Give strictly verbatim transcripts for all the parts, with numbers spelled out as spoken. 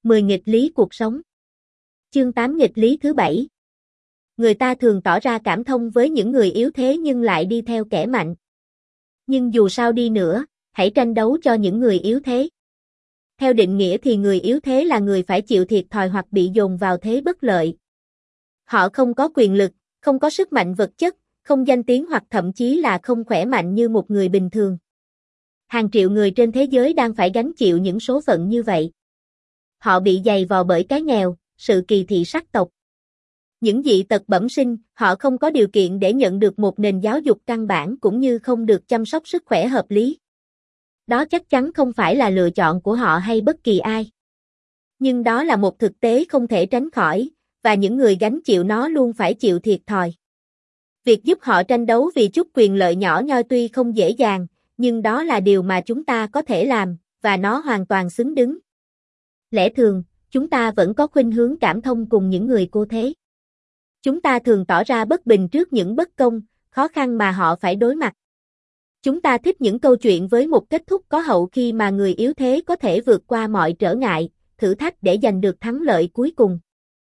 mười nghịch lý cuộc sống. Chương tám nghịch lý thứ bảy. Người ta thường tỏ ra cảm thông với những người yếu thế nhưng lại đi theo kẻ mạnh. Nhưng dù sao đi nữa, hãy tranh đấu cho những người yếu thế. Theo định nghĩa thì người yếu thế là người phải chịu thiệt thòi hoặc bị dồn vào thế bất lợi. Họ không có quyền lực, không có sức mạnh vật chất, không danh tiếng hoặc thậm chí là không khỏe mạnh như một người bình thường. Hàng triệu người trên thế giới đang phải gánh chịu những số phận như vậy. Họ bị dày vò bởi cái nghèo, sự kỳ thị sắc tộc. Những dị tật bẩm sinh, họ không có điều kiện để nhận được một nền giáo dục căn bản cũng như không được chăm sóc sức khỏe hợp lý. Đó chắc chắn không phải là lựa chọn của họ hay bất kỳ ai. Nhưng đó là một thực tế không thể tránh khỏi, và những người gánh chịu nó luôn phải chịu thiệt thòi. Việc giúp họ tranh đấu vì chút quyền lợi nhỏ nhoi tuy không dễ dàng, nhưng đó là điều mà chúng ta có thể làm, và nó hoàn toàn xứng đứng. Lẽ thường, chúng ta vẫn có khuynh hướng cảm thông cùng những người cô thế. Chúng ta thường tỏ ra bất bình trước những bất công, khó khăn mà họ phải đối mặt. Chúng ta thích những câu chuyện với một kết thúc có hậu khi mà người yếu thế có thể vượt qua mọi trở ngại, thử thách để giành được thắng lợi cuối cùng.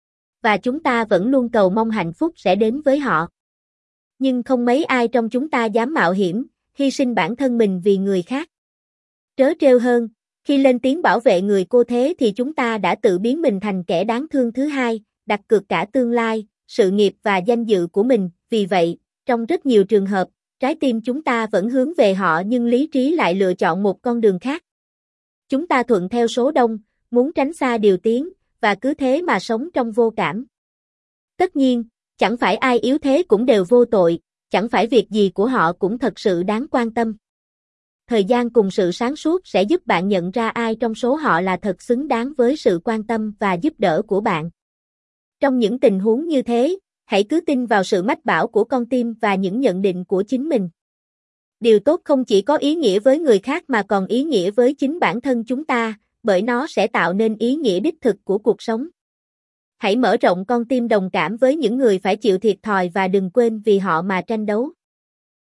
Và chúng ta vẫn luôn cầu mong hạnh phúc sẽ đến với họ. Nhưng không mấy ai trong chúng ta dám mạo hiểm, hy sinh bản thân mình vì người khác. Trớ trêu hơn, khi lên tiếng bảo vệ người cô thế thì chúng ta đã tự biến mình thành kẻ đáng thương thứ hai, đặt cược cả tương lai, sự nghiệp và danh dự của mình. Vì vậy, trong rất nhiều trường hợp, trái tim chúng ta vẫn hướng về họ nhưng lý trí lại lựa chọn một con đường khác. Chúng ta thuận theo số đông, muốn tránh xa điều tiếng, và cứ thế mà sống trong vô cảm. Tất nhiên, chẳng phải ai yếu thế cũng đều vô tội, chẳng phải việc gì của họ cũng thật sự đáng quan tâm. Thời gian cùng sự sáng suốt sẽ giúp bạn nhận ra ai trong số họ là thật xứng đáng với sự quan tâm và giúp đỡ của bạn. Trong những tình huống như thế, hãy cứ tin vào sự mách bảo của con tim và những nhận định của chính mình. Điều tốt không chỉ có ý nghĩa với người khác mà còn ý nghĩa với chính bản thân chúng ta, bởi nó sẽ tạo nên ý nghĩa đích thực của cuộc sống. Hãy mở rộng con tim đồng cảm với những người phải chịu thiệt thòi và đừng quên vì họ mà tranh đấu.